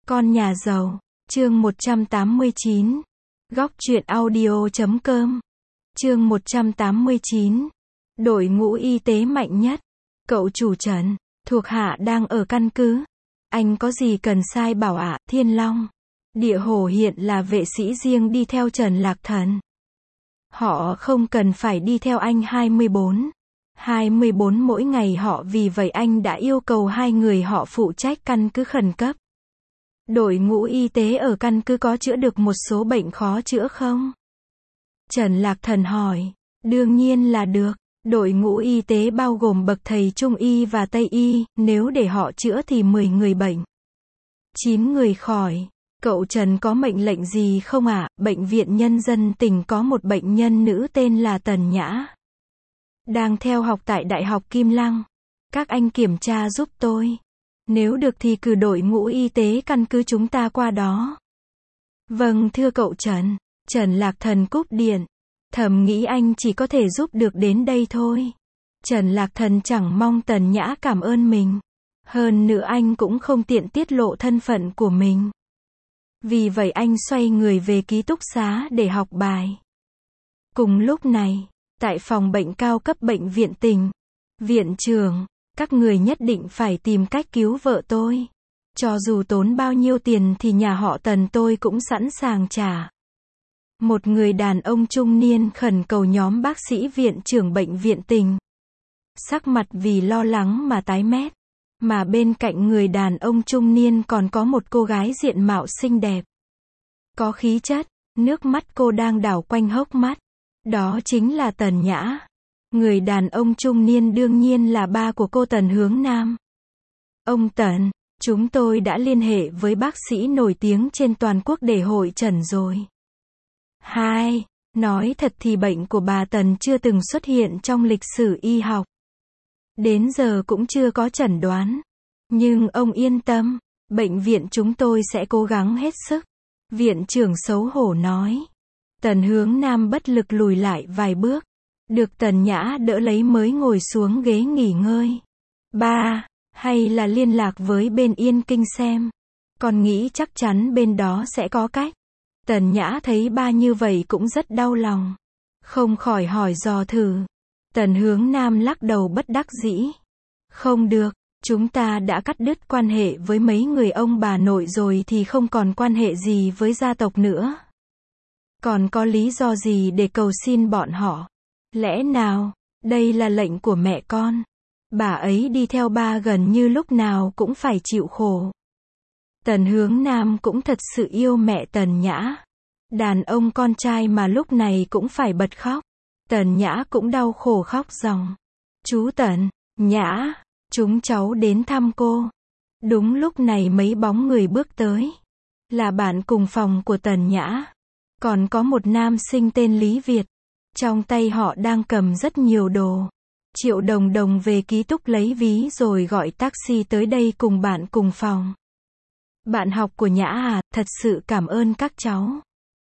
Con nhà giàu, chương 189. Góc truyện audio.com. Chương 189. Đội ngũ y tế mạnh nhất. Cậu chủ Trần, thuộc hạ đang ở căn cứ. Anh có gì cần sai bảo ạ, Thiên Long. Địa Hổ hiện là vệ sĩ riêng đi theo Trần Lạc Thần. Họ không cần phải đi theo anh 24 mỗi ngày họ, vì vậy anh đã yêu cầu 2 người họ phụ trách căn cứ khẩn cấp. Đội ngũ y tế ở căn cứ có chữa được một số bệnh khó chữa không? Trần Lạc Thần hỏi. Đương nhiên là được. Đội ngũ y tế bao gồm bậc thầy Trung y và Tây y, nếu để họ chữa thì 10 người bệnh. 9 người khỏi. Cậu Trần có mệnh lệnh gì không ạ? Bệnh viện Nhân dân tỉnh có một bệnh nhân nữ tên là Tần Nhã. Đang theo học tại Đại học Kim Lăng. Các anh kiểm tra giúp tôi. Nếu được thì cử đội ngũ y tế căn cứ chúng ta qua đó. Vâng thưa cậu Trần. Trần Lạc Thần cúp điện. Thầm nghĩ anh chỉ có thể giúp được đến đây thôi. Trần Lạc Thần chẳng mong Tần Nhã cảm ơn mình. Hơn nữa anh cũng không tiện tiết lộ thân phận của mình. Vì vậy anh xoay người về ký túc xá để học bài. Cùng lúc này, tại phòng bệnh cao cấp bệnh viện tỉnh. Viện trưởng, các người nhất định phải tìm cách cứu vợ tôi. Cho dù tốn bao nhiêu tiền thì nhà họ Tần tôi cũng sẵn sàng trả. Một người đàn ông trung niên khẩn cầu nhóm bác sĩ viện trưởng bệnh viện tỉnh. Sắc mặt vì lo lắng mà tái mét. Mà bên cạnh người đàn ông trung niên còn có một cô gái diện mạo xinh đẹp. Có khí chất, nước mắt cô đang đảo quanh hốc mắt. Đó chính là Tần Nhã. Người đàn ông trung niên đương nhiên là ba của cô Tần Hướng Nam. Ông Tần, chúng tôi đã liên hệ với bác sĩ nổi tiếng trên toàn quốc để hội chẩn rồi. Hai, nói thật thì bệnh của bà Tần chưa từng xuất hiện trong lịch sử y học. Đến giờ cũng chưa có chẩn đoán. Nhưng ông yên tâm, bệnh viện chúng tôi sẽ cố gắng hết sức. Viện trưởng xấu hổ nói. Tần Hướng Nam bất lực lùi lại vài bước. Được Tần Nhã đỡ lấy mới ngồi xuống ghế nghỉ ngơi. Ba, hay là liên lạc với bên Yên Kinh xem. Con nghĩ chắc chắn bên đó sẽ có cách. Tần Nhã thấy ba như vậy cũng rất đau lòng. Không khỏi hỏi dò thử. Tần Hướng Nam lắc đầu bất đắc dĩ. Không được, chúng ta đã cắt đứt quan hệ với mấy người ông bà nội rồi thì không còn quan hệ gì với gia tộc nữa. Còn có lý do gì để cầu xin bọn họ? Lẽ nào, đây là lệnh của mẹ con? Bà ấy đi theo ba gần như lúc nào cũng phải chịu khổ. Tần Hướng Nam cũng thật sự yêu mẹ Tần Nhã. Đàn ông con trai mà lúc này cũng phải bật khóc. Tần Nhã cũng đau khổ khóc ròng. Chú Tần, Nhã, chúng cháu đến thăm cô. Đúng lúc này mấy bóng người bước tới. Là bạn cùng phòng của Tần Nhã. Còn có một nam sinh tên Lý Việt. Trong tay họ đang cầm rất nhiều đồ. Triệu Đồng Đồng về ký túc lấy ví rồi gọi taxi tới đây cùng bạn cùng phòng. Bạn học của Nhã à, thật sự cảm ơn các cháu.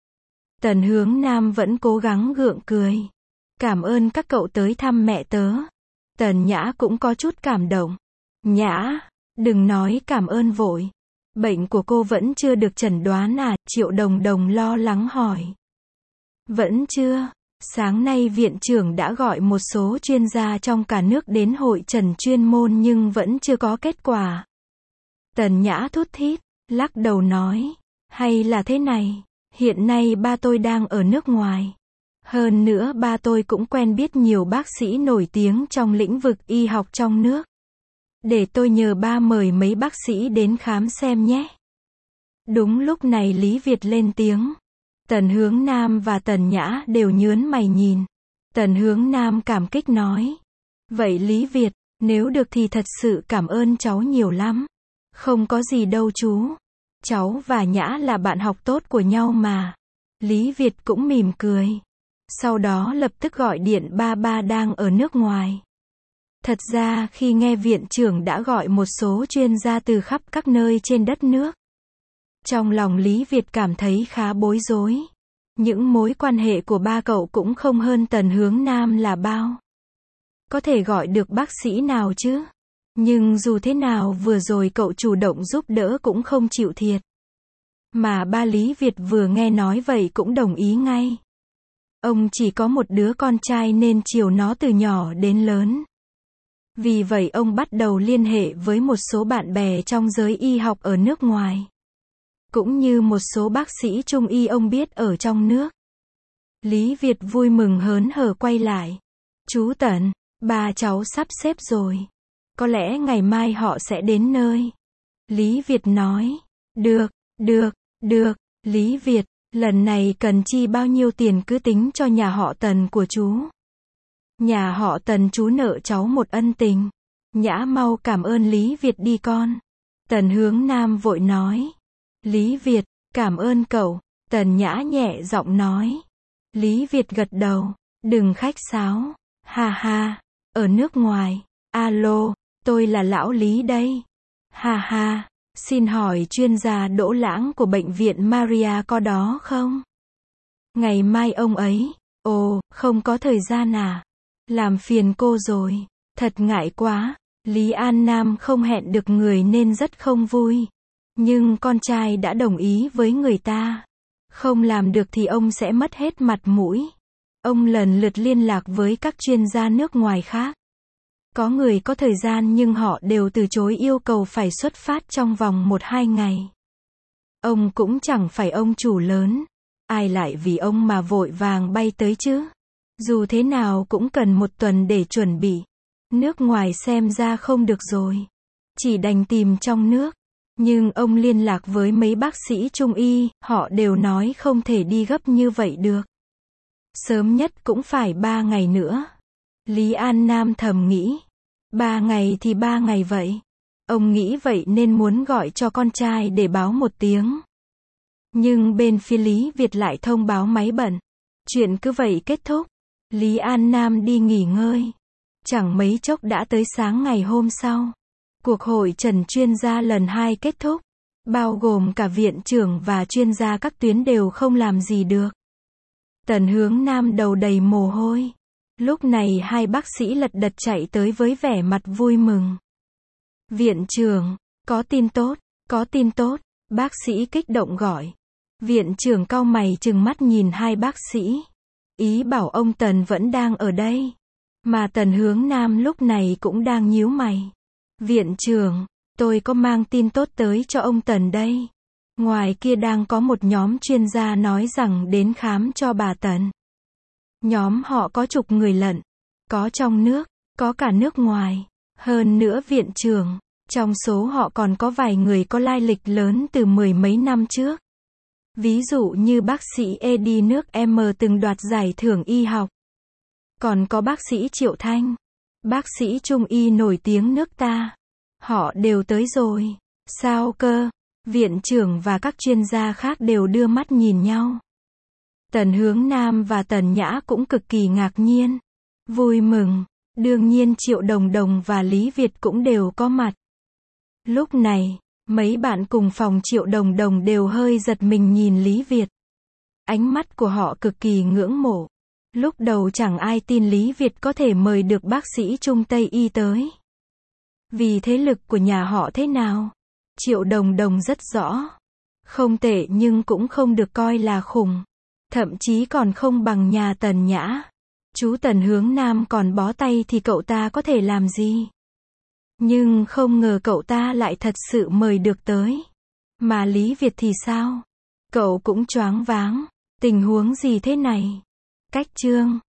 Tần Hướng Nam vẫn cố gắng gượng cười. Cảm ơn các cậu tới thăm mẹ tớ. Tần Nhã cũng có chút cảm động. Nhã, đừng nói cảm ơn vội. Bệnh của cô vẫn chưa được chẩn đoán à? Triệu Đồng Đồng lo lắng hỏi. Vẫn chưa. Sáng nay viện trưởng đã gọi một số chuyên gia trong cả nước đến hội chẩn chuyên môn nhưng vẫn chưa có kết quả. Tần Nhã thút thít, lắc đầu nói. Hay là thế này, hiện nay ba tôi đang ở nước ngoài. Hơn nữa ba tôi cũng quen biết nhiều bác sĩ nổi tiếng trong lĩnh vực y học trong nước. Để tôi nhờ ba mời mấy bác sĩ đến khám xem nhé. Đúng lúc này Lý Việt lên tiếng. Tần Hướng Nam và Tần Nhã đều nhớn mày nhìn. Tần Hướng Nam cảm kích nói. Vậy Lý Việt, nếu được thì thật sự cảm ơn cháu nhiều lắm. Không có gì đâu chú. Cháu và Nhã là bạn học tốt của nhau mà. Lý Việt cũng mỉm cười. Sau đó lập tức gọi điện ba đang ở nước ngoài. Thật ra khi nghe viện trưởng đã gọi một số chuyên gia từ khắp các nơi trên đất nước. Trong lòng Lý Việt cảm thấy khá bối rối. Những mối quan hệ của ba cậu cũng không hơn Tần Hướng Nam là bao. Có thể gọi được bác sĩ nào chứ? Nhưng dù thế nào vừa rồi cậu chủ động giúp đỡ cũng không chịu thiệt. Mà ba Lý Việt vừa nghe nói vậy cũng đồng ý ngay. Ông chỉ có một đứa con trai nên chiều nó từ nhỏ đến lớn. Vì vậy ông bắt đầu liên hệ với một số bạn bè trong giới y học ở nước ngoài. Cũng như một số bác sĩ trung y ông biết ở trong nước. Lý Việt vui mừng hớn hở quay lại. Chú Tần, ba cháu sắp xếp rồi. Có lẽ ngày mai họ sẽ đến nơi. Lý Việt nói. Được, được, được, Lý Việt, lần này cần chi bao nhiêu tiền cứ tính cho nhà họ Tần của chú. Nhà họ Tần chú nợ cháu một ân tình. Nhã mau cảm ơn Lý Việt đi con. Tần Hướng Nam vội nói. Lý Việt, cảm ơn cậu. Tần Nhã nhẹ giọng nói. Lý Việt gật đầu. Đừng khách sáo. Ha ha. Ở nước ngoài. Alo, tôi là lão Lý đây. Ha ha. Xin hỏi chuyên gia Đỗ Lãng của bệnh viện Maria có đó không? Ngày mai ông ấy. Ồ, không có thời gian à? Làm phiền cô rồi. Thật ngại quá. Lý An Nam không hẹn được người nên rất không vui. Nhưng con trai đã đồng ý với người ta. Không làm được thì ông sẽ mất hết mặt mũi. Ông lần lượt liên lạc với các chuyên gia nước ngoài khác. Có người có thời gian nhưng họ đều từ chối yêu cầu phải xuất phát trong vòng 1-2 ngày. Ông cũng chẳng phải ông chủ lớn. Ai lại vì ông mà vội vàng bay tới chứ? Dù thế nào cũng cần 1 tuần để chuẩn bị. Nước ngoài xem ra không được rồi. Chỉ đành tìm trong nước. Nhưng ông liên lạc với mấy bác sĩ trung y, họ đều nói không thể đi gấp như vậy được. Sớm nhất cũng phải 3 ngày nữa. Lý An Nam thầm nghĩ. 3 ngày thì 3 ngày vậy. Ông nghĩ vậy nên muốn gọi cho con trai để báo một tiếng. Nhưng bên phía Lý Việt lại thông báo máy bận. Chuyện cứ vậy kết thúc. Lý An Nam đi nghỉ ngơi. Chẳng mấy chốc đã tới sáng ngày hôm sau. Cuộc hội trần chuyên gia lần 2 kết thúc. Bao gồm cả viện trưởng và chuyên gia các tuyến đều không làm gì được. Tần Hướng Nam đầu đầy mồ hôi. Lúc này 2 bác sĩ lật đật chạy tới với vẻ mặt vui mừng. Viện trưởng, có tin tốt, có tin tốt, bác sĩ kích động gọi. Viện trưởng cau mày trừng mắt nhìn 2 bác sĩ. Ý bảo ông Tần vẫn đang ở đây. Mà Tần Hướng Nam lúc này cũng đang nhíu mày. Viện trưởng, tôi có mang tin tốt tới cho ông Tần đây. Ngoài kia đang có một nhóm chuyên gia nói rằng đến khám cho bà Tần. Nhóm họ có chục người lận. Có trong nước, có cả nước ngoài. Hơn nữa viện trưởng, trong số họ còn có vài người có lai lịch lớn từ 10 mấy năm trước. Ví dụ như bác sĩ Eddie nước M từng đoạt giải thưởng y học. Còn có bác sĩ Triệu Thanh, bác sĩ trung y nổi tiếng nước ta. Họ đều tới rồi. Sao cơ? Viện trưởng và các chuyên gia khác đều đưa mắt nhìn nhau. Tần Hướng Nam và Tần Nhã cũng cực kỳ ngạc nhiên. Vui mừng. Đương nhiên Triệu Đồng Đồng và Lý Việt cũng đều có mặt. Lúc này, mấy bạn cùng phòng Triệu Đồng Đồng đều hơi giật mình nhìn Lý Việt. Ánh mắt của họ cực kỳ ngưỡng mộ. Lúc đầu chẳng ai tin Lý Việt có thể mời được bác sĩ Trung Tây Y tới. Vì thế lực của nhà họ thế nào? Triệu Đồng Đồng rất rõ. Không tệ nhưng cũng không được coi là khủng. Thậm chí còn không bằng nhà Tần Nhã. Chú Tần Hướng Nam còn bó tay thì cậu ta có thể làm gì? Nhưng không ngờ cậu ta lại thật sự mời được tới. Mà Lý Việt thì sao? Cậu cũng choáng váng. Tình huống gì thế này? Cách chương